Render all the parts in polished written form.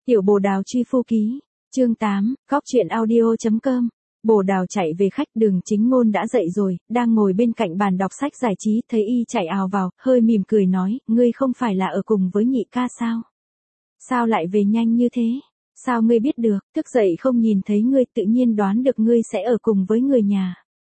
Tiểu Bồ Đào truy phu ký, chương 8, góc truyện audio.com. Bồ Đào chạy về khách, Đường Chính Ngôn đã dậy rồi, đang ngồi bên cạnh bàn đọc sách giải trí, thấy y chạy ào vào, hơi mỉm cười nói, ngươi không phải là ở cùng với nhị ca sao? Sao lại về nhanh như thế? Sao ngươi biết được, thức dậy không nhìn thấy ngươi, tự nhiên đoán được ngươi sẽ ở cùng với người nhà.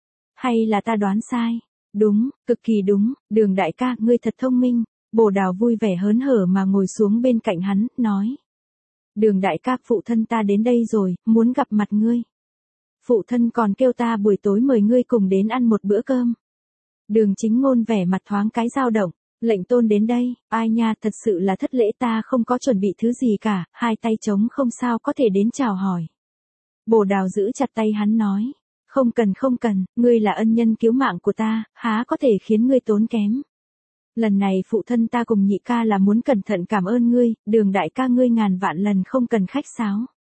Hay là ta đoán sai? Đúng, cực kỳ đúng, Đường đại ca, ngươi thật thông minh. Bồ Đào vui vẻ hớn hở mà ngồi xuống bên cạnh hắn, nói. Đường đại ca, phụ thân ta đến đây rồi, muốn gặp mặt ngươi. Phụ thân còn kêu ta buổi tối mời ngươi cùng đến ăn một bữa cơm. Đường Chính Ngôn vẻ mặt thoáng cái dao động, lệnh tôn đến đây, ai nha, thật sự là thất lễ, ta không có chuẩn bị thứ gì cả, hai tay trống không sao có thể đến chào hỏi. Bồ Đào giữ chặt tay hắn nói, không cần, ngươi là ân nhân cứu mạng của ta, há có thể khiến ngươi tốn kém. Lần này phụ thân ta cùng nhị ca là muốn cẩn thận cảm ơn ngươi, Đường đại ca ngươi ngàn vạn lần không cần khách sáo.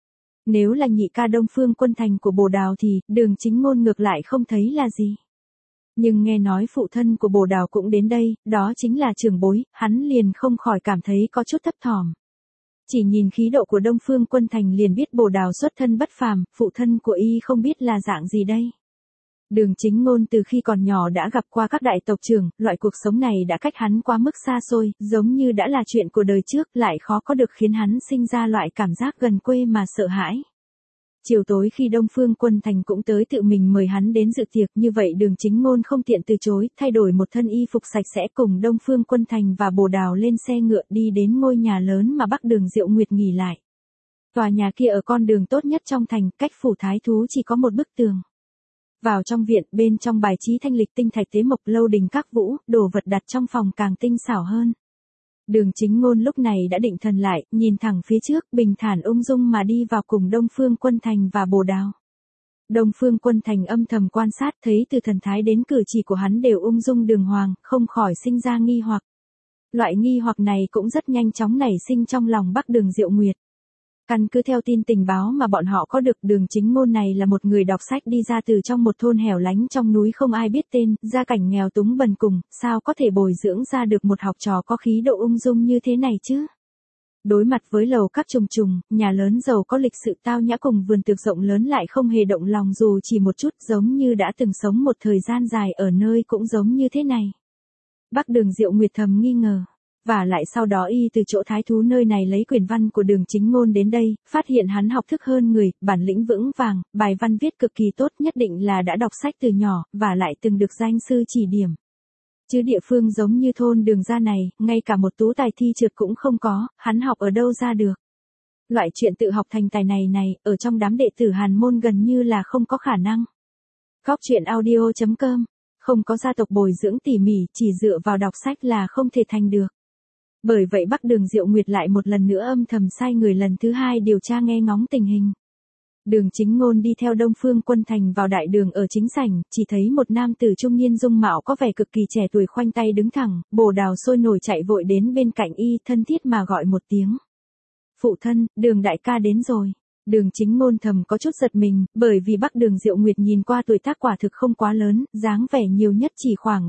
Nếu là nhị ca Đông Phương Quân Thành của Bồ Đào thì, Đường Chính Ngôn ngược lại không thấy là gì. Nhưng nghe nói phụ thân của Bồ Đào cũng đến đây, đó chính là trưởng bối, hắn liền không khỏi cảm thấy có chút thấp thỏm. Chỉ nhìn khí độ của Đông Phương Quân Thành liền biết Bồ Đào xuất thân bất phàm, phụ thân của y không biết là dạng gì đây. Đường Chính Ngôn từ khi còn nhỏ đã gặp qua các đại tộc trưởng, loại cuộc sống này đã cách hắn quá mức xa xôi, giống như đã là chuyện của đời trước, lại khó có được khiến hắn sinh ra loại cảm giác gần quê mà sợ hãi. Chiều tối khi Đông Phương Quân Thành cũng tới tự mình mời hắn đến dự tiệc, như vậy Đường Chính Ngôn không tiện từ chối, thay đổi một thân y phục sạch sẽ cùng Đông Phương Quân Thành và Bồ Đào lên xe ngựa đi đến ngôi nhà lớn mà Bắc Đường Diệu Nguyệt nghỉ lại. Tòa nhà kia ở con đường tốt nhất trong thành, cách phủ thái thú chỉ có một bức tường. Vào trong viện, bên trong bài trí thanh lịch, tinh thạch tế mộc, lâu đình các vũ, đồ vật đặt trong phòng càng tinh xảo hơn. Đường Chính Ngôn lúc này đã định thần lại, nhìn thẳng phía trước, bình thản ung dung mà đi vào cùng Đông Phương Quân Thành và Bồ Đào. Đông Phương Quân Thành âm thầm quan sát, thấy từ thần thái đến cử chỉ của hắn đều ung dung đường hoàng, không khỏi sinh ra nghi hoặc. Loại nghi hoặc này cũng rất nhanh chóng nảy sinh trong lòng Bắc Đường Diệu Nguyệt. Căn cứ theo tin tình báo mà bọn họ có được, Đường Chính Ngôn này là một người đọc sách đi ra từ trong một thôn hẻo lánh trong núi không ai biết tên, gia cảnh nghèo túng bần cùng, sao có thể bồi dưỡng ra được một học trò có khí độ ung dung như thế này chứ? Đối mặt với lầu các trùng trùng, nhà lớn giàu có lịch sự tao nhã cùng vườn tược rộng lớn lại không hề động lòng dù chỉ một chút, giống như đã từng sống một thời gian dài ở nơi cũng giống như thế này. Bắc Đường Diệu Nguyệt thầm nghi ngờ. Và lại sau đó y từ chỗ thái thú nơi này lấy quyển văn của Đường Chính Ngôn đến đây, phát hiện hắn học thức hơn người, bản lĩnh vững vàng, bài văn viết cực kỳ tốt, nhất định là đã đọc sách từ nhỏ, và lại từng được danh sư chỉ điểm. Chứ địa phương giống như thôn Đường gia này, ngay cả một tú tài thi trượt cũng không có, hắn học ở đâu ra được. Loại chuyện tự học thành tài này, ở trong đám đệ tử Hàn môn gần như là không có khả năng. Góc truyện audio.com, không có gia tộc bồi dưỡng tỉ mỉ, chỉ dựa vào đọc sách là không thể thành được. Bởi vậy Bắc Đường Diệu Nguyệt lại một lần nữa âm thầm sai người lần thứ hai điều tra nghe ngóng tình hình. Đường Chính Ngôn đi theo Đông Phương Quân Thành vào đại đường ở chính sảnh, chỉ thấy một nam tử trung niên dung mạo có vẻ cực kỳ trẻ tuổi khoanh tay đứng thẳng, Bồ Đào sôi nổi chạy vội đến bên cạnh y, thân thiết mà gọi một tiếng. Phụ thân, Đường đại ca đến rồi. Đường Chính Ngôn thầm có chút giật mình, bởi vì Bắc Đường Diệu Nguyệt nhìn qua tuổi tác quả thực không quá lớn, dáng vẻ nhiều nhất chỉ khoảng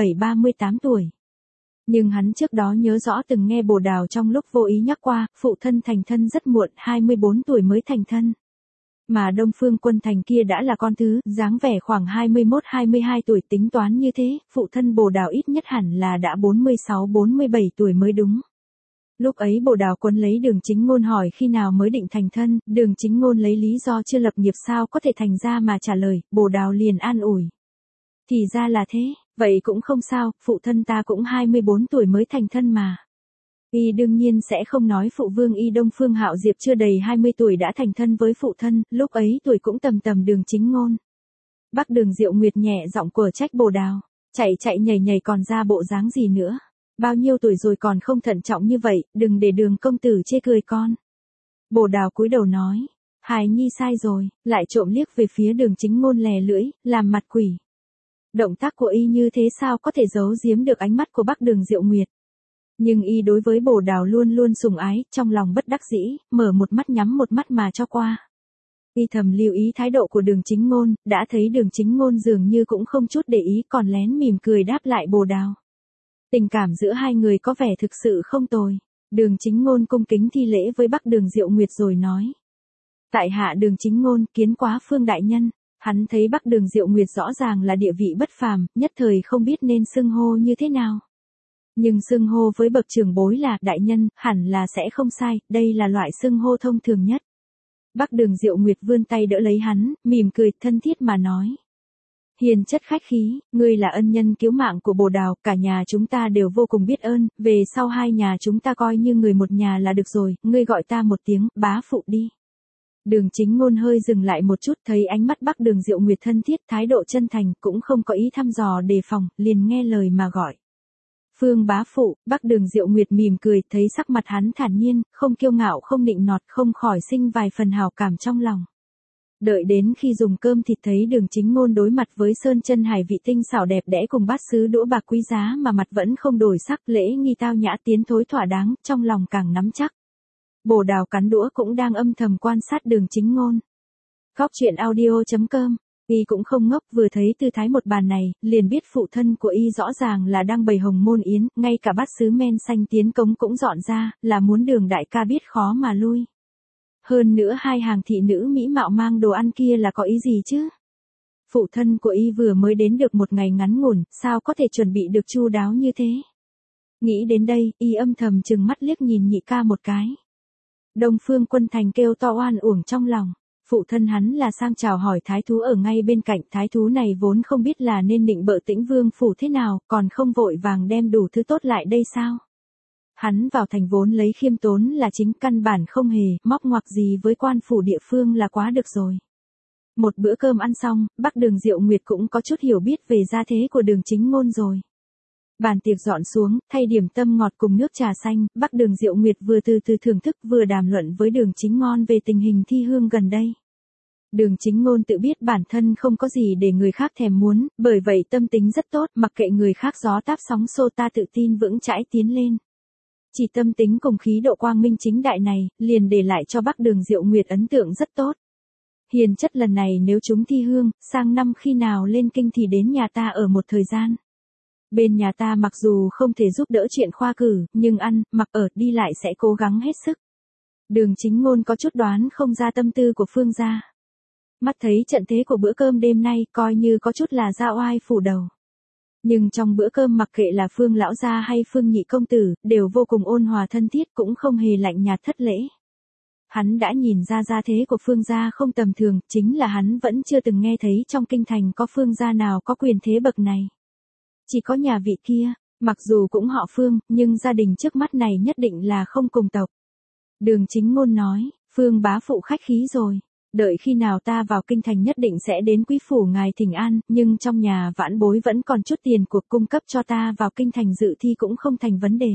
37-38 tuổi. Nhưng hắn trước đó nhớ rõ từng nghe Bồ Đào trong lúc vô ý nhắc qua, phụ thân thành thân rất muộn, 24 tuổi mới thành thân. Mà Đông Phương Quân Thành kia đã là con thứ, dáng vẻ khoảng 21-22 tuổi, tính toán như thế, phụ thân Bồ Đào ít nhất hẳn là đã 46-47 tuổi mới đúng. Lúc ấy Bồ Đào Quân lấy Đường Chính Ngôn hỏi khi nào mới định thành thân, Đường Chính Ngôn lấy lý do chưa lập nghiệp sao có thể thành ra mà trả lời, Bồ Đào liền an ủi. Thì ra là thế. Vậy cũng không sao, phụ thân ta cũng 24 tuổi mới thành thân mà. Y đương nhiên sẽ không nói phụ vương y Đông Phương Hạo Diệp chưa đầy 20 tuổi đã thành thân với phụ thân, lúc ấy tuổi cũng tầm Đường Chính Ngôn. Bắc Đường Diệu Nguyệt nhẹ giọng quở trách Bồ Đào, chạy nhảy còn ra bộ dáng gì nữa. Bao nhiêu tuổi rồi còn không thận trọng như vậy, đừng để Đường công tử chê cười con. Bồ Đào cúi đầu nói, hài nhi sai rồi, lại trộm liếc về phía Đường Chính Ngôn lè lưỡi, làm mặt quỷ. Động tác của y như thế sao có thể giấu giếm được ánh mắt của Bắc Đường Diệu Nguyệt. Nhưng y đối với Bồ Đào luôn luôn sủng ái, trong lòng bất đắc dĩ, mở một mắt nhắm một mắt mà cho qua. Y thầm lưu ý thái độ của Đường Chính Ngôn, đã thấy Đường Chính Ngôn dường như cũng không chút để ý, còn lén mỉm cười đáp lại Bồ Đào. Tình cảm giữa hai người có vẻ thực sự không tồi. Đường Chính Ngôn cung kính thi lễ với Bắc Đường Diệu Nguyệt rồi nói. Tại hạ Đường Chính Ngôn kiến quá Phương đại nhân. Hắn thấy Bắc Đường Diệu Nguyệt rõ ràng là địa vị bất phàm, nhất thời không biết nên xưng hô như thế nào. Nhưng xưng hô với bậc trưởng bối là đại nhân, hẳn là sẽ không sai, đây là loại xưng hô thông thường nhất. Bắc Đường Diệu Nguyệt vươn tay đỡ lấy hắn, mỉm cười thân thiết mà nói. Hiền chất khách khí, ngươi là ân nhân cứu mạng của Bồ Đào, cả nhà chúng ta đều vô cùng biết ơn, về sau hai nhà chúng ta coi như người một nhà là được rồi, ngươi gọi ta một tiếng, bá phụ đi. Đường Chính Ngôn hơi dừng lại một chút, thấy ánh mắt Bắc Đường Diệu Nguyệt thân thiết, thái độ chân thành, cũng không có ý thăm dò đề phòng, liền nghe lời mà gọi. Phương bá phụ. Bắc Đường Diệu Nguyệt mỉm cười, thấy sắc mặt hắn thản nhiên, không kiêu ngạo không nịnh nọt, không khỏi sinh vài phần hảo cảm trong lòng. Đợi đến khi dùng cơm thịt thấy Đường Chính Ngôn đối mặt với sơn chân hải vị tinh xảo đẹp đẽ cùng bát sứ đũa bạc quý giá mà mặt vẫn không đổi sắc, lễ nghi tao nhã tiến thối thỏa đáng, trong lòng càng nắm chắc. Bồ Đào cắn đũa cũng đang âm thầm quan sát Đường Chính Ngôn. Góc truyện audio.com. Y cũng không ngốc, vừa thấy tư thái một bàn này, liền biết phụ thân của Y rõ ràng là đang bày hồng môn yến, ngay cả bát sứ men xanh tiến cống cũng dọn ra, là muốn Đường đại ca biết khó mà lui. Hơn nữa hai hàng thị nữ mỹ mạo mang đồ ăn kia là có ý gì chứ? Phụ thân của Y vừa mới đến được một ngày ngắn ngủn, sao có thể chuẩn bị được chu đáo như thế? Nghĩ đến đây, Y âm thầm trừng mắt liếc nhìn nhị ca một cái. Đông Phương Quân Thành kêu to oan uổng trong lòng. Phụ thân hắn là sang chào hỏi thái thú ở ngay bên cạnh, thái thú này vốn không biết là nên định bợ Tĩnh Vương phủ thế nào, còn không vội vàng đem đủ thứ tốt lại đây sao? Hắn vào thành vốn lấy khiêm tốn là chính, căn bản không hề móc ngoặc gì với quan phủ địa phương là quá được rồi. Một bữa cơm ăn xong, Bắc Đường Diệu Nguyệt cũng có chút hiểu biết về gia thế của Đường Chính Ngôn rồi. Bàn tiệc dọn xuống, thay điểm tâm ngọt cùng nước trà xanh, Bắc Đường Diệu Nguyệt vừa từ từ thưởng thức vừa đàm luận với Đường Chính Ngôn về tình hình thi hương gần đây. Đường Chính Ngôn tự biết bản thân không có gì để người khác thèm muốn, bởi vậy tâm tính rất tốt, mặc kệ người khác gió táp sóng xô ta tự tin vững chãi tiến lên. Chỉ tâm tính cùng khí độ quang minh chính đại này, liền để lại cho Bắc Đường Diệu Nguyệt ấn tượng rất tốt. Hiền chất lần này nếu chúng thi hương, sang năm khi nào lên kinh thì đến nhà ta ở một thời gian. Bên nhà ta mặc dù không thể giúp đỡ chuyện khoa cử, nhưng ăn, mặc ở, đi lại sẽ cố gắng hết sức. Đường Chính Ngôn có chút đoán không ra tâm tư của Phương gia. Mắt thấy trận thế của bữa cơm đêm nay, coi như có chút là ra oai phủ đầu. Nhưng trong bữa cơm mặc kệ là Phương lão gia hay Phương nhị công tử, đều vô cùng ôn hòa thân thiết, cũng không hề lạnh nhạt thất lễ. Hắn đã nhìn ra gia thế của Phương gia không tầm thường, chính là hắn vẫn chưa từng nghe thấy trong kinh thành có Phương gia nào có quyền thế bậc này. Chỉ có nhà vị kia, mặc dù cũng họ Phương, nhưng gia đình trước mắt này nhất định là không cùng tộc. Đường Chính Ngôn nói, Phương bá phụ khách khí rồi. Đợi khi nào ta vào kinh thành nhất định sẽ đến quý phủ ngài thỉnh an, nhưng trong nhà vãn bối vẫn còn chút tiền cuộc cung cấp cho ta vào kinh thành dự thi cũng không thành vấn đề.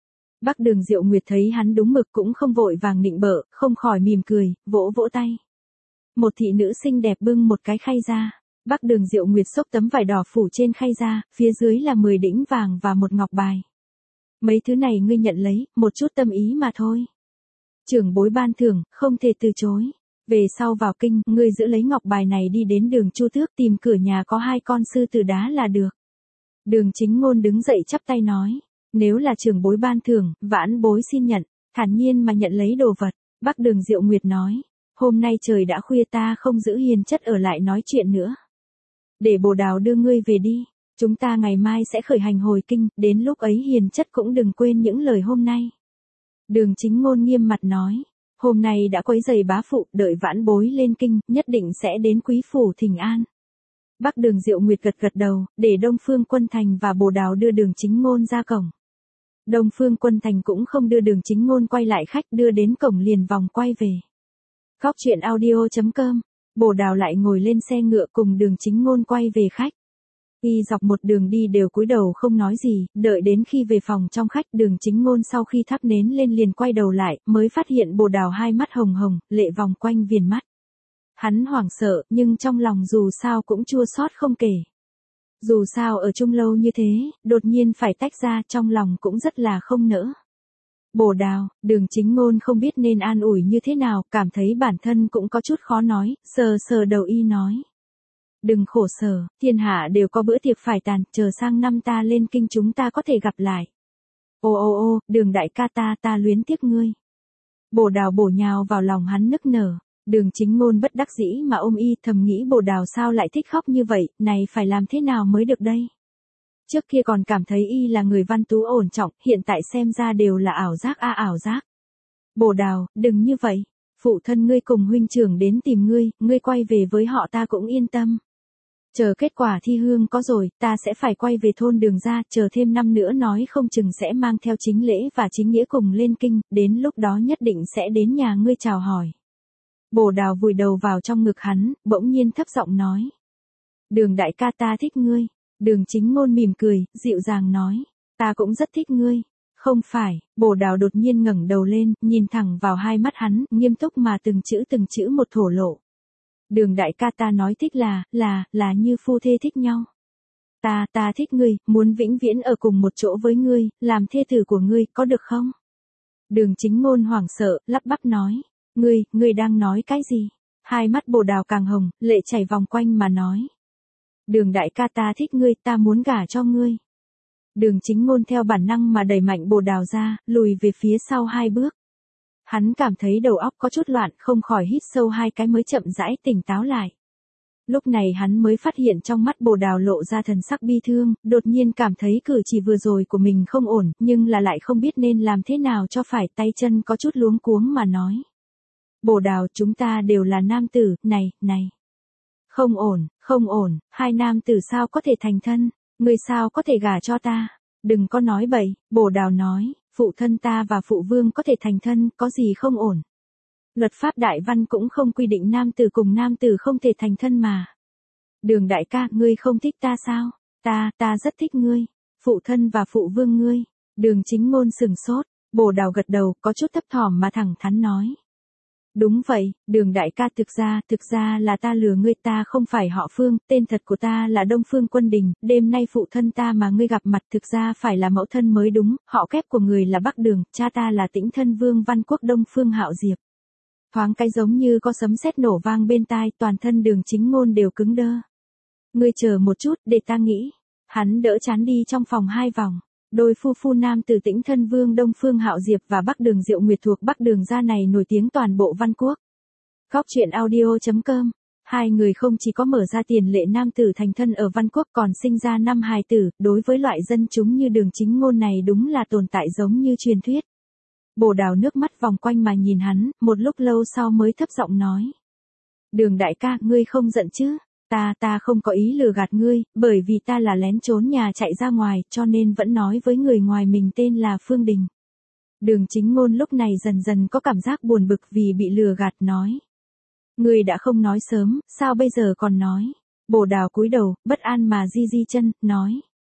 Bắc Đường Diệu Nguyệt thấy hắn đúng mực cũng không vội vàng nịnh bợ, không khỏi mỉm cười, vỗ vỗ tay. Một thị nữ xinh đẹp bưng một cái khay ra. Bắc Đường Diệu Nguyệt xốc tấm vải đỏ phủ trên khay ra, phía dưới là 10 đĩnh vàng và một ngọc bài. Mấy thứ này ngươi nhận lấy, một chút tâm ý mà thôi. Trưởng bối ban thưởng, không thể từ chối. Về sau vào kinh, ngươi giữ lấy ngọc bài này đi đến đường Chu Tước tìm cửa nhà có 2 con sư tử đá là được. Đường Chính Ngôn đứng dậy chắp tay nói, nếu là trưởng bối ban thưởng, vãn bối xin nhận, thản nhiên mà nhận lấy đồ vật. Bắc Đường Diệu Nguyệt nói, hôm nay trời đã khuya ta không giữ hiền chất ở lại nói chuyện nữa. Để Bồ Đào đưa ngươi về đi, chúng ta ngày mai sẽ khởi hành hồi kinh, đến lúc ấy hiền chất cũng đừng quên những lời hôm nay. Đường Chính Ngôn nghiêm mặt nói, hôm nay đã quấy rầy bá phụ, đợi vãn bối lên kinh, nhất định sẽ đến quý phủ thỉnh an. Bắc Đường Diệu Nguyệt gật gật đầu, để Đông Phương Quân Thành và Bồ Đào đưa Đường Chính Ngôn ra cổng. Đông Phương Quân Thành cũng không đưa Đường Chính Ngôn quay lại khách, đưa đến cổng liền vòng quay về. Góc truyện audio.com. Bồ Đào lại ngồi lên xe ngựa cùng Đường Chính Ngôn quay về khách. Y dọc một đường đi đều cúi đầu không nói gì, đợi đến khi về phòng trong khách Đường Chính Ngôn sau khi thắp nến lên liền quay đầu lại, mới phát hiện Bồ Đào hai mắt hồng hồng, lệ vòng quanh viền mắt. Hắn hoảng sợ, nhưng trong lòng dù sao cũng chua xót không kể. Dù sao ở chung lâu như thế, đột nhiên phải tách ra, trong lòng cũng rất là không nỡ. Bồ Đào, Đường Chính Ngôn không biết nên an ủi như thế nào, cảm thấy bản thân cũng có chút khó nói, sờ sờ đầu Y nói. Đừng khổ sở, thiên hạ đều có bữa tiệc phải tàn, chờ sang năm ta lên kinh chúng ta có thể gặp lại. Ô ô ô, Đường đại ca ta luyến tiếc ngươi. Bồ Đào bổ nhào vào lòng hắn nức nở. Đường Chính Ngôn bất đắc dĩ mà ôm y, thầm nghĩ Bồ Đào sao lại thích khóc như vậy, này phải làm thế nào mới được đây? Trước kia còn cảm thấy y là người văn tú ổn trọng, hiện tại xem ra đều là ảo giác ảo giác. Bồ Đào, đừng như vậy. Phụ thân ngươi cùng huynh trưởng đến tìm ngươi quay về với họ ta cũng yên tâm. Chờ kết quả thi hương có rồi, ta sẽ phải quay về thôn Đường ra, chờ thêm năm nữa nói không chừng sẽ mang theo chính lễ và chính nghĩa cùng lên kinh, đến lúc đó nhất định sẽ đến nhà ngươi chào hỏi. Bồ Đào vùi đầu vào trong ngực hắn, bỗng nhiên thấp giọng nói. Đường đại ca ta thích ngươi. Đường Chính Ngôn mỉm cười, dịu dàng nói. Ta cũng rất thích ngươi. Không phải, Bồ Đào đột nhiên ngẩng đầu lên, nhìn thẳng vào hai mắt hắn, nghiêm túc mà từng chữ một thổ lộ. Đường đại ca ta nói thích là như phu thê thích nhau. Ta thích ngươi, muốn vĩnh viễn ở cùng một chỗ với ngươi, làm thê tử của ngươi, có được không? Đường Chính Ngôn hoảng sợ, lắp bắp nói. Ngươi đang nói cái gì? Hai mắt Bồ Đào càng hồng, lệ chảy vòng quanh mà nói. Đường đại ca ta thích ngươi, ta muốn gả cho ngươi. Đường Chính Ngôn theo bản năng mà đẩy mạnh Bồ Đào ra, lùi về phía sau 2 bước. Hắn cảm thấy đầu óc có chút loạn, không khỏi hít sâu 2 cái mới chậm rãi tỉnh táo lại. Lúc này hắn mới phát hiện trong mắt Bồ Đào lộ ra thần sắc bi thương, đột nhiên cảm thấy cử chỉ vừa rồi của mình không ổn, nhưng là lại không biết nên làm thế nào cho phải, tay chân có chút luống cuống mà nói. Bồ Đào, chúng ta đều là nam tử, này. Không ổn, 2 nam tử sao có thể thành thân, ngươi sao có thể gả cho ta, đừng có nói bậy, Bồ Đào nói, phụ thân ta và phụ vương có thể thành thân, có gì không ổn. Luật pháp đại văn cũng không quy định nam tử cùng nam tử không thể thành thân mà. Đường đại ca, ngươi không thích ta sao? Ta rất thích ngươi, phụ thân và phụ vương ngươi. Đường Chính Ngôn sừng sốt, Bồ Đào gật đầu, có chút thấp thỏm mà thẳng thắn nói. Đúng vậy, Đường đại ca, thực ra là ta lừa ngươi, ta không phải họ Phương, tên thật của ta là Đông Phương Quân Đình, đêm nay phụ thân ta mà ngươi gặp mặt thực ra phải là mẫu thân mới đúng, họ kép của người là Bắc Đường, cha ta là Tĩnh Thân Vương Văn Quốc Đông Phương Hạo Diệp. Thoáng cái giống như có sấm sét nổ vang bên tai, toàn thân Đường Chính Ngôn đều cứng đơ. Ngươi chờ một chút, để ta nghĩ. Hắn đỡ chán đi trong phòng 2 vòng. Đôi phu nam từ Tĩnh Thân Vương Đông Phương Hạo Diệp và Bắc Đường Diệu Nguyệt thuộc Bắc Đường gia này nổi tiếng toàn bộ Văn Quốc. Góc truyện audio.com. 2 người không chỉ có mở ra tiền lệ nam tử thành thân ở Văn Quốc còn sinh ra 5 hài tử, đối với loại dân chúng như Đường Chính Ngôn này đúng là tồn tại giống như truyền thuyết. Bồ Đào nước mắt vòng quanh mà nhìn hắn, một lúc lâu sau mới thấp giọng nói. Đường đại ca, ngươi không giận chứ? Ta không có ý lừa gạt ngươi, bởi vì ta là lén trốn nhà chạy ra ngoài, cho nên vẫn nói với người ngoài mình tên là Phương Đình. Đường Chính Ngôn lúc này dần dần có cảm giác buồn bực vì bị lừa gạt, nói. Ngươi đã không nói sớm, sao bây giờ còn nói? Bồ Đào cúi đầu, bất an mà di chân, nói.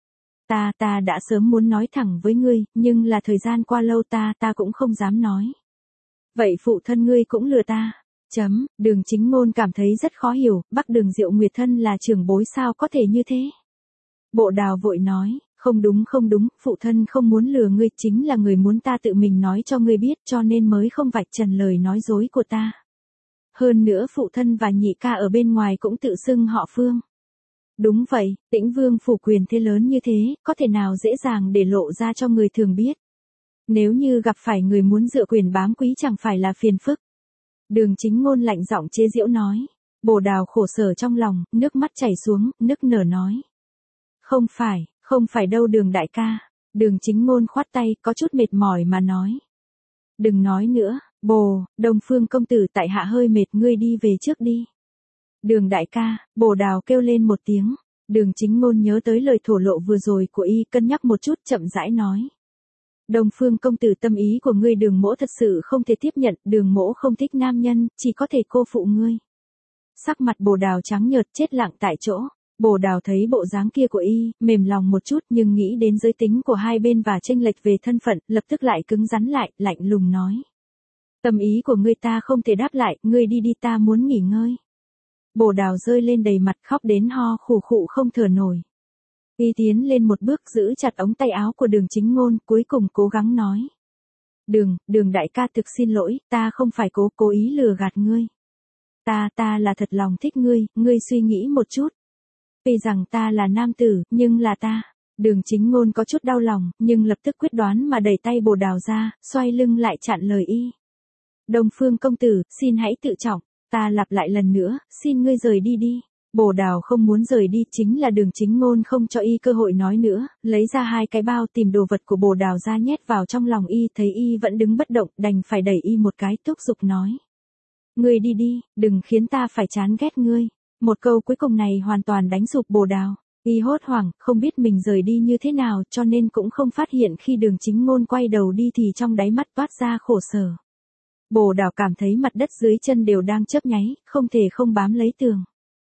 Ta đã sớm muốn nói thẳng với ngươi, nhưng là thời gian qua lâu ta cũng không dám nói. Vậy phụ thân ngươi cũng lừa ta. Đường Chính Ngôn cảm thấy rất khó hiểu, Bắc Đường Diệu Nguyệt thân là trưởng bối sao có thể như thế. Bồ Đào vội nói, không đúng, phụ thân không muốn lừa ngươi, chính là người muốn ta tự mình nói cho ngươi biết, cho nên mới không vạch trần lời nói dối của ta. Hơn nữa phụ thân và nhị ca ở bên ngoài cũng tự xưng họ Phương. Đúng vậy, Tĩnh Vương phủ quyền thế lớn như thế, có thể nào dễ dàng để lộ ra cho người thường biết. Nếu như gặp phải người muốn dựa quyền bám quý chẳng phải là phiền phức. Đường Chính Ngôn lạnh giọng chế giễu nói. Bồ Đào khổ sở trong lòng, nước mắt chảy xuống, nức nở nói. Không phải đâu Đường đại ca. Đường Chính Ngôn khoát tay, có chút mệt mỏi mà nói. Đừng nói nữa, Đông Phương công tử, tại hạ hơi mệt, ngươi đi về trước đi. Đường đại ca, Bồ Đào kêu lên một tiếng. Đường Chính Ngôn nhớ tới lời thổ lộ vừa rồi của y, cân nhắc một chút, chậm rãi nói. Đông Phương công tử, tâm ý của ngươi Đường mỗ thật sự không thể tiếp nhận, Đường mỗ không thích nam nhân, chỉ có thể cô phụ ngươi. Sắc mặt Bồ Đào trắng nhợt, chết lặng tại chỗ. Bồ Đào thấy bộ dáng kia của y, mềm lòng một chút, nhưng nghĩ đến giới tính của hai bên và chênh lệch về thân phận, lập tức lại cứng rắn lại, lạnh lùng nói. Tâm ý của ngươi ta không thể đáp lại, ngươi đi, ta muốn nghỉ ngơi. Bồ Đào rơi lên đầy mặt, khóc đến ho khủ khụ không thở nổi. Y tiến lên một bước, giữ chặt ống tay áo của Đường Chính Ngôn, cuối cùng cố gắng nói. Đường đại ca, thực xin lỗi, ta không phải cố ý lừa gạt ngươi. Ta là thật lòng thích ngươi suy nghĩ một chút. Tuy rằng ta là nam tử, nhưng là ta Đường Chính Ngôn có chút đau lòng, nhưng lập tức quyết đoán mà đẩy tay Bồ Đào ra, xoay lưng lại chặn lời y. Đông Phương công tử, xin hãy tự trọng, ta lặp lại lần nữa, xin ngươi rời đi đi. Bồ Đào không muốn rời đi, chính là Đường Chính Ngôn không cho y cơ hội nói nữa, lấy ra 2 cái bao tìm đồ vật của Bồ Đào ra nhét vào trong lòng y, thấy y vẫn đứng bất động, đành phải đẩy y một cái, thúc giục nói. Ngươi đi đi, đừng khiến ta phải chán ghét ngươi. Một câu cuối cùng này hoàn toàn đánh sụp Bồ Đào. Y hốt hoảng, không biết mình rời đi như thế nào, cho nên cũng không phát hiện khi Đường Chính Ngôn quay đầu đi thì trong đáy mắt toát ra khổ sở. Bồ Đào cảm thấy mặt đất dưới chân đều đang chớp nháy, không thể không bám lấy tường.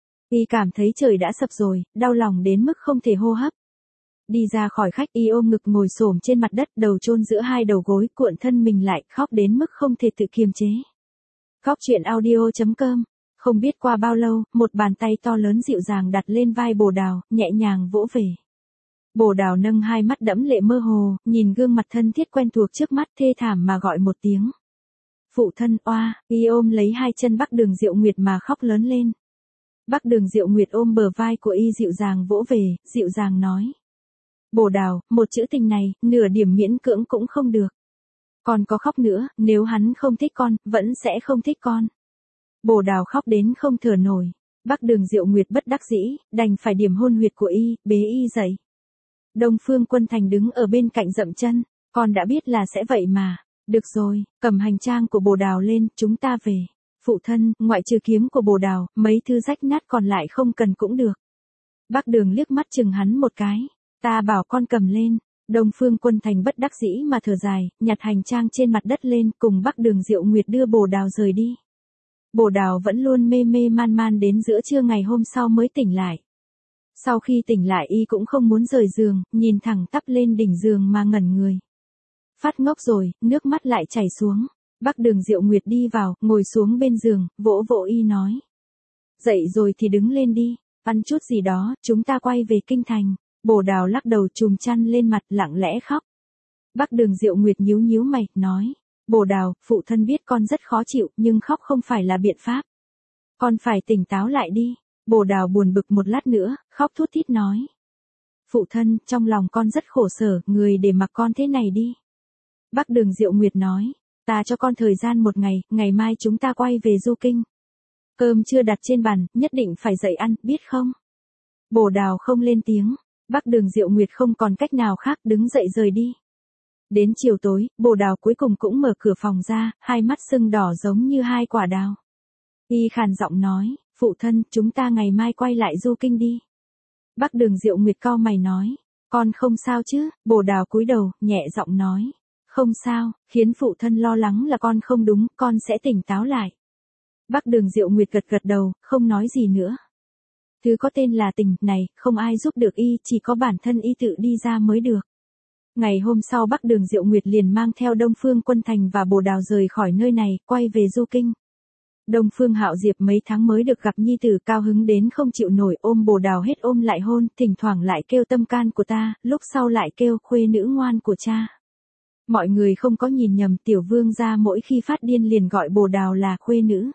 Y cảm thấy trời đã sập rồi, đau lòng đến mức không thể hô hấp. Đi ra khỏi khách, y ôm ngực ngồi xổm trên mặt đất, đầu chôn giữa 2 đầu gối, cuộn thân mình lại, khóc đến mức không thể tự kiềm chế. Khóc chuyện audio.com. Không biết qua bao lâu, một bàn tay to lớn dịu dàng đặt lên vai Bồ Đào, nhẹ nhàng vỗ về. Bồ Đào nâng 2 mắt đẫm lệ mơ hồ, nhìn gương mặt thân thiết quen thuộc trước mắt, thê thảm mà gọi một tiếng. Phụ thân, oa, y ôm lấy 2 chân Bắc Đường Diệu Nguyệt mà khóc lớn lên. Bắc Đường Diệu Nguyệt ôm bờ vai của y dịu dàng vỗ về, dịu dàng nói. Bồ Đào, một chữ tình này, nửa điểm miễn cưỡng cũng không được. Còn có khóc nữa, nếu hắn không thích con, vẫn sẽ không thích con. Bồ Đào khóc đến không thở nổi. Bắc Đường Diệu Nguyệt bất đắc dĩ, đành phải điểm hôn huyệt của y, bế y dậy. Đông Phương Quân Thành đứng ở bên cạnh dậm chân, con đã biết là sẽ vậy mà. Được rồi, cầm hành trang của Bồ Đào lên, chúng ta về. Phụ thân, ngoại trừ kiếm của Bồ Đào, mấy thư rách nát còn lại không cần cũng được. Bắc Đường liếc mắt chừng hắn một cái. Ta bảo con cầm lên. Đông Phương Quân Thành bất đắc dĩ mà thở dài, nhặt hành trang trên mặt đất lên, cùng Bắc Đường Diệu Nguyệt đưa Bồ Đào rời đi. Bồ Đào vẫn luôn mê mê man man đến giữa trưa ngày hôm sau mới tỉnh lại. Sau khi tỉnh lại y cũng không muốn rời giường, nhìn thẳng tắp lên đỉnh giường mà ngẩn người. Phát ngốc rồi, nước mắt lại chảy xuống. Bắc Đường Diệu Nguyệt đi vào, ngồi xuống bên giường, vỗ vỗ y nói. Dậy rồi thì đứng lên đi, ăn chút gì đó, chúng ta quay về kinh thành. Bồ Đào lắc đầu chùm chăn lên mặt, lặng lẽ khóc. Bắc Đường Diệu Nguyệt nhíu nhíu mày, nói. Bồ Đào, phụ thân biết con rất khó chịu, nhưng khóc không phải là biện pháp. Con phải tỉnh táo lại đi. Bồ Đào buồn bực một lát nữa, khóc thút thít nói. Phụ thân, trong lòng con rất khổ sở, người để mặc con thế này đi. Bắc Đường Diệu Nguyệt nói. Ta cho con thời gian 1 ngày, ngày mai chúng ta quay về Du Kinh. Cơm chưa đặt trên bàn, nhất định phải dậy ăn, biết không? Bồ Đào không lên tiếng. Bắc Đường Diệu Nguyệt không còn cách nào khác, đứng dậy rời đi. Đến chiều tối, Bồ Đào cuối cùng cũng mở cửa phòng ra, 2 mắt sưng đỏ giống như 2 quả đào. Y khàn giọng nói, phụ thân, chúng ta ngày mai quay lại Du Kinh đi. Bắc Đường Diệu Nguyệt cau mày nói, con không sao chứ? Bồ Đào cúi đầu, nhẹ giọng nói, không sao, khiến phụ thân lo lắng là con không đúng, con sẽ tỉnh táo lại. Bắc Đường Diệu Nguyệt gật gật đầu, không nói gì nữa. Thứ có tên là tình này, không ai giúp được y, chỉ có bản thân y tự đi ra mới được. Ngày hôm sau Bắc Đường Diệu Nguyệt liền mang theo Đông Phương Quân Thành và Bồ Đào rời khỏi nơi này, quay về Du Kinh. Đông Phương Hạo Diệp mấy tháng mới được gặp nhi tử, cao hứng đến không chịu nổi, ôm Bồ Đào hết ôm lại hôn, thỉnh thoảng lại kêu tâm can của ta, lúc sau lại kêu khuê nữ ngoan của cha. Mọi người không có nhìn nhầm, tiểu vương gia mỗi khi phát điên liền gọi Bồ Đào là khuê nữ.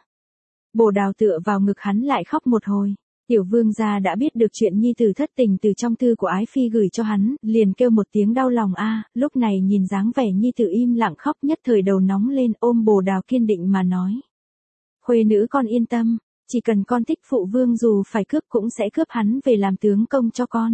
Bồ Đào tựa vào ngực hắn lại khóc một hồi. Tiểu vương gia đã biết được chuyện nhi tử thất tình từ trong thư của Ái Phi gửi cho hắn, liền kêu một tiếng đau lòng a. Lúc này nhìn dáng vẻ nhi tử im lặng khóc, nhất thời đầu nóng lên, ôm Bồ Đào kiên định mà nói. Khuê nữ con yên tâm, chỉ cần con thích phụ vương dù phải cướp cũng sẽ cướp hắn về làm tướng công cho con.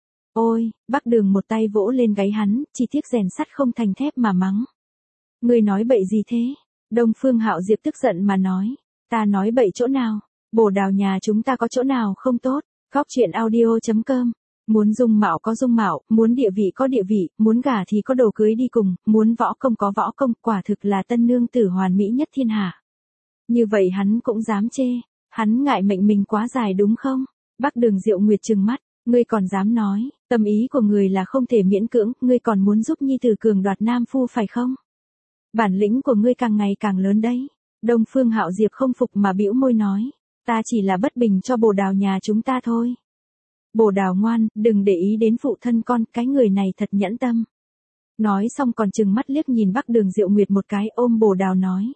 Ôi, Bắc Đường một tay vỗ lên gáy hắn, chỉ tiếc rèn sắt không thành thép mà mắng. Ngươi nói bậy gì thế? Đông Phương Hạo Diệp tức giận mà nói. Ta nói bậy chỗ nào? Bồ Đào nhà chúng ta có chỗ nào không tốt? Khóc chuyện audio.com. Muốn dung mạo có dung mạo, muốn địa vị có địa vị, muốn gả thì có đồ cưới đi cùng, muốn võ công có võ công, quả thực là tân nương tử hoàn mỹ nhất thiên hạ. Như vậy hắn cũng dám chê, hắn ngại mệnh mình quá dài đúng không? Bắc Đường Diệu Nguyệt trừng mắt, ngươi còn dám nói, tâm ý của người là không thể miễn cưỡng, ngươi còn muốn giúp nhi tử cường đoạt nam phu phải không? Bản lĩnh của ngươi càng ngày càng lớn đấy. Đông Phương Hạo Diệp không phục mà bĩu môi nói, ta chỉ là bất bình cho Bồ Đào nhà chúng ta thôi. Bồ Đào ngoan, đừng để ý đến phụ thân con, cái người này thật nhẫn tâm. Nói xong còn trừng mắt liếc nhìn Bắc Đường Diệu Nguyệt một cái, ôm Bồ Đào nói.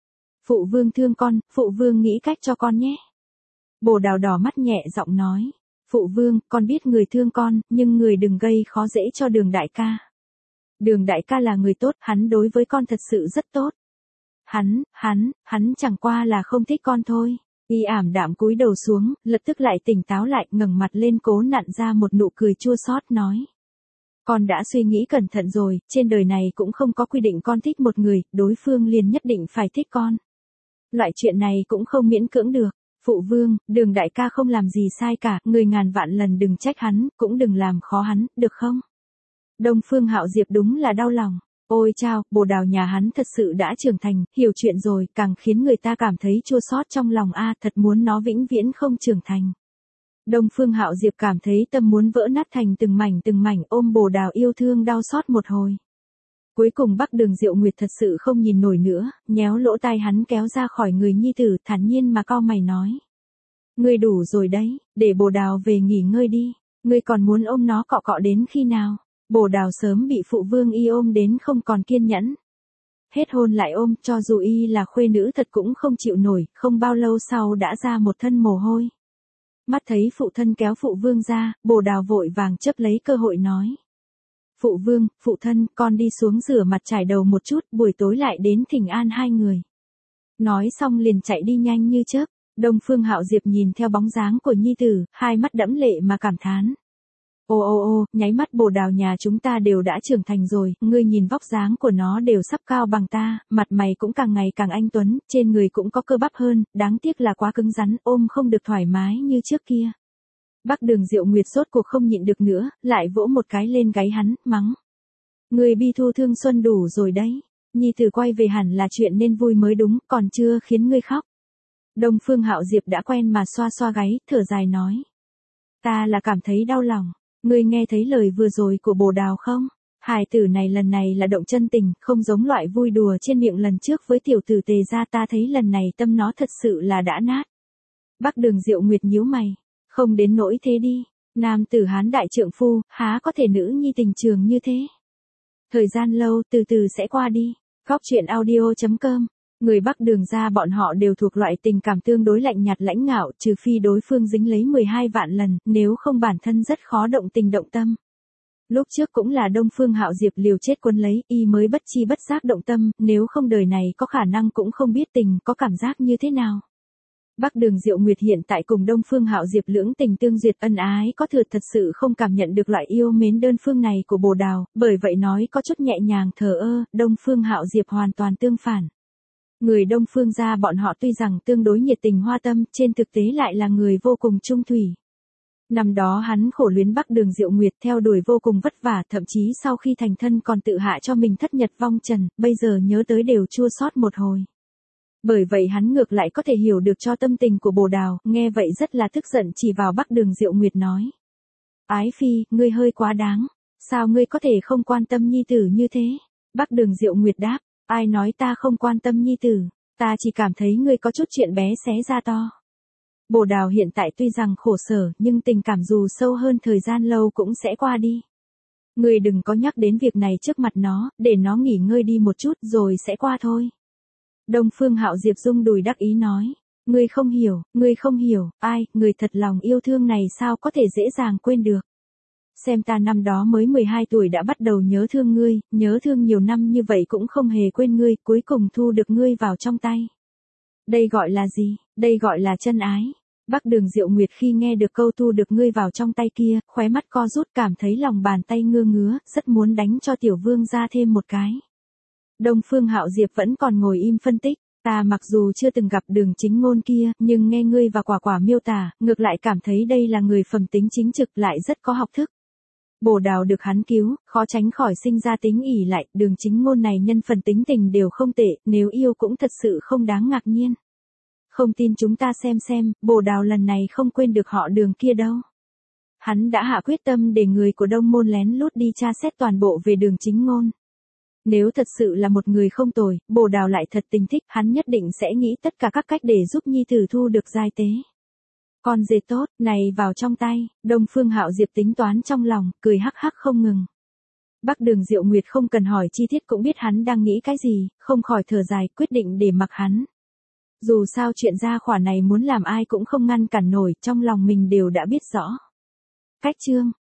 Phụ vương thương con, phụ vương nghĩ cách cho con nhé. Bồ Đào đỏ mắt nhẹ giọng nói. Phụ vương, con biết người thương con, nhưng người đừng gây khó dễ cho Đường đại ca. Đường đại ca là người tốt, hắn đối với con thật sự rất tốt. Hắn chẳng qua là không thích con thôi. Y ảm đạm cúi đầu xuống, lập tức lại tỉnh táo lại, ngẩng mặt lên cố nặn ra một nụ cười chua xót nói. Con đã suy nghĩ cẩn thận rồi, trên đời này cũng không có quy định con thích một người, đối phương liền nhất định phải thích con. Loại chuyện này cũng không miễn cưỡng được. Phụ vương, Đường đại ca không làm gì sai cả, người ngàn vạn lần đừng trách hắn, cũng đừng làm khó hắn, được không? Đông Phương Hạo Diệp đúng là đau lòng. Ôi chao, Bồ Đào nhà hắn thật sự đã trưởng thành, hiểu chuyện rồi, càng khiến người ta cảm thấy chua xót trong lòng a, thật muốn nó vĩnh viễn không trưởng thành. Đông Phương Hạo Diệp cảm thấy tâm muốn vỡ nát thành từng mảnh ôm Bồ Đào yêu thương đau xót một hồi. Cuối cùng Bắc Đường Diệu Nguyệt thật sự không nhìn nổi nữa, nhéo lỗ tai hắn kéo ra khỏi người nhi tử, thản nhiên mà cau mày nói. Ngươi đủ rồi đấy, để Bồ Đào về nghỉ ngơi đi, ngươi còn muốn ôm nó cọ cọ đến khi nào? Bồ Đào sớm bị phụ vương y ôm đến không còn kiên nhẫn. Hết hôn lại ôm, cho dù y là khuê nữ thật cũng không chịu nổi, không bao lâu sau đã ra một thân mồ hôi. Mắt thấy phụ thân kéo phụ vương ra, Bồ Đào vội vàng chấp lấy cơ hội nói. Phụ vương, phụ thân, con đi xuống rửa mặt trải đầu một chút, buổi tối lại đến thỉnh an hai người. Nói xong liền chạy đi nhanh như chớp. Đông Phương Hạo Diệp nhìn theo bóng dáng của nhi tử, hai mắt đẫm lệ mà cảm thán. Ô, nháy mắt Bồ Đào nhà chúng ta đều đã trưởng thành rồi, ngươi nhìn vóc dáng của nó đều sắp cao bằng ta, mặt mày cũng càng ngày càng anh tuấn, trên người cũng có cơ bắp hơn, đáng tiếc là quá cứng rắn, ôm không được thoải mái như trước kia. Bắc Đường Diệu Nguyệt sốt cuộc không nhịn được nữa, lại vỗ một cái lên gáy hắn, mắng. Người bi thu thương xuân đủ rồi đấy, nhi tử quay về hẳn là chuyện nên vui mới đúng, còn chưa khiến ngươi khóc. Đông Phương Hạo Diệp đã quen mà xoa xoa gáy, thở dài nói. Ta là cảm thấy đau lòng. Ngươi nghe thấy lời vừa rồi của Bồ Đào không? Hài tử này lần này là động chân tình, không giống loại vui đùa trên miệng lần trước với tiểu tử Tề gia, ta thấy lần này tâm nó thật sự là đã nát. Bắc Đường Diệu Nguyệt nhíu mày. Không đến nỗi thế đi. Nam tử Hán đại trượng phu, há có thể nữ nhi tình trường như thế. Thời gian lâu, từ từ sẽ qua đi. Góc truyện audio.com. Người Bắc Đường gia bọn họ đều thuộc loại tình cảm tương đối lạnh nhạt lãnh ngạo, trừ phi đối phương dính lấy 12 vạn lần, nếu không bản thân rất khó động tình động tâm. Lúc trước cũng là Đông Phương Hạo Diệp liều chết quân lấy, y mới bất chi bất giác động tâm, nếu không đời này có khả năng cũng không biết tình có cảm giác như thế nào. Bắc Đường Diệu Nguyệt hiện tại cùng Đông Phương Hạo Diệp lưỡng tình tương duyệt ân ái, có thật sự không cảm nhận được loại yêu mến đơn phương này của Bồ Đào, bởi vậy nói có chút nhẹ nhàng thờ ơ, Đông Phương Hạo Diệp hoàn toàn tương phản. Người Đông Phương gia bọn họ tuy rằng tương đối nhiệt tình hoa tâm, trên thực tế lại là người vô cùng trung thủy. Năm đó hắn khổ luyến Bắc Đường Diệu Nguyệt theo đuổi vô cùng vất vả, thậm chí sau khi thành thân còn tự hạ cho mình thất nhật vong trần, bây giờ nhớ tới đều chua xót một hồi. Bởi vậy hắn ngược lại có thể hiểu được cho tâm tình của Bồ Đào, nghe vậy rất là tức giận chỉ vào Bắc Đường Diệu Nguyệt nói. Ái phi, ngươi hơi quá đáng, sao ngươi có thể không quan tâm nhi tử như thế? Bắc Đường Diệu Nguyệt đáp. Ai nói ta không quan tâm nhi tử, ta chỉ cảm thấy ngươi có chút chuyện bé xé ra to. Bồ Đào hiện tại tuy rằng khổ sở, nhưng tình cảm dù sâu hơn thời gian lâu cũng sẽ qua đi. Ngươi đừng có nhắc đến việc này trước mặt nó, để nó nghỉ ngơi đi một chút rồi sẽ qua thôi. Đông Phương Hạo Diệp rung đùi đắc ý nói. Ngươi không hiểu, ai, người thật lòng yêu thương này sao có thể dễ dàng quên được. Xem ta năm đó mới 12 tuổi đã bắt đầu nhớ thương ngươi, nhớ thương nhiều năm như vậy cũng không hề quên ngươi, cuối cùng thu được ngươi vào trong tay. Đây gọi là gì? Đây gọi là chân ái. Bắc Đường Diệu Nguyệt khi nghe được câu thu được ngươi vào trong tay kia, khóe mắt co rút cảm thấy lòng bàn tay ngứa ngứa, rất muốn đánh cho tiểu vương ra thêm một cái. Đông Phương Hạo Diệp vẫn còn ngồi im phân tích. Ta mặc dù chưa từng gặp Đường Chính Ngôn kia, nhưng nghe ngươi và Quả Quả miêu tả, ngược lại cảm thấy đây là người phẩm tính chính trực lại rất có học thức. Bồ Đào được hắn cứu, khó tránh khỏi sinh ra tính ỷ lại, Đường Chính Ngôn này nhân phần tính tình đều không tệ, nếu yêu cũng thật sự không đáng ngạc nhiên. Không tin chúng ta xem, Bồ Đào lần này không quên được họ Đường kia đâu. Hắn đã hạ quyết tâm để người của Đông Môn lén lút đi tra xét toàn bộ về Đường Chính Ngôn. Nếu thật sự là một người không tồi, Bồ Đào lại thật tình thích, hắn nhất định sẽ nghĩ tất cả các cách để giúp nhi tử thu được giai tế. Con dê tốt, này vào trong tay, Đông Phương Hạo Diệp tính toán trong lòng, cười hắc hắc không ngừng. Bắc Đường Diệu Nguyệt không cần hỏi chi tiết cũng biết hắn đang nghĩ cái gì, không khỏi thở dài, quyết định để mặc hắn. Dù sao chuyện gia khỏa này muốn làm ai cũng không ngăn cản nổi, trong lòng mình đều đã biết rõ. Cách chương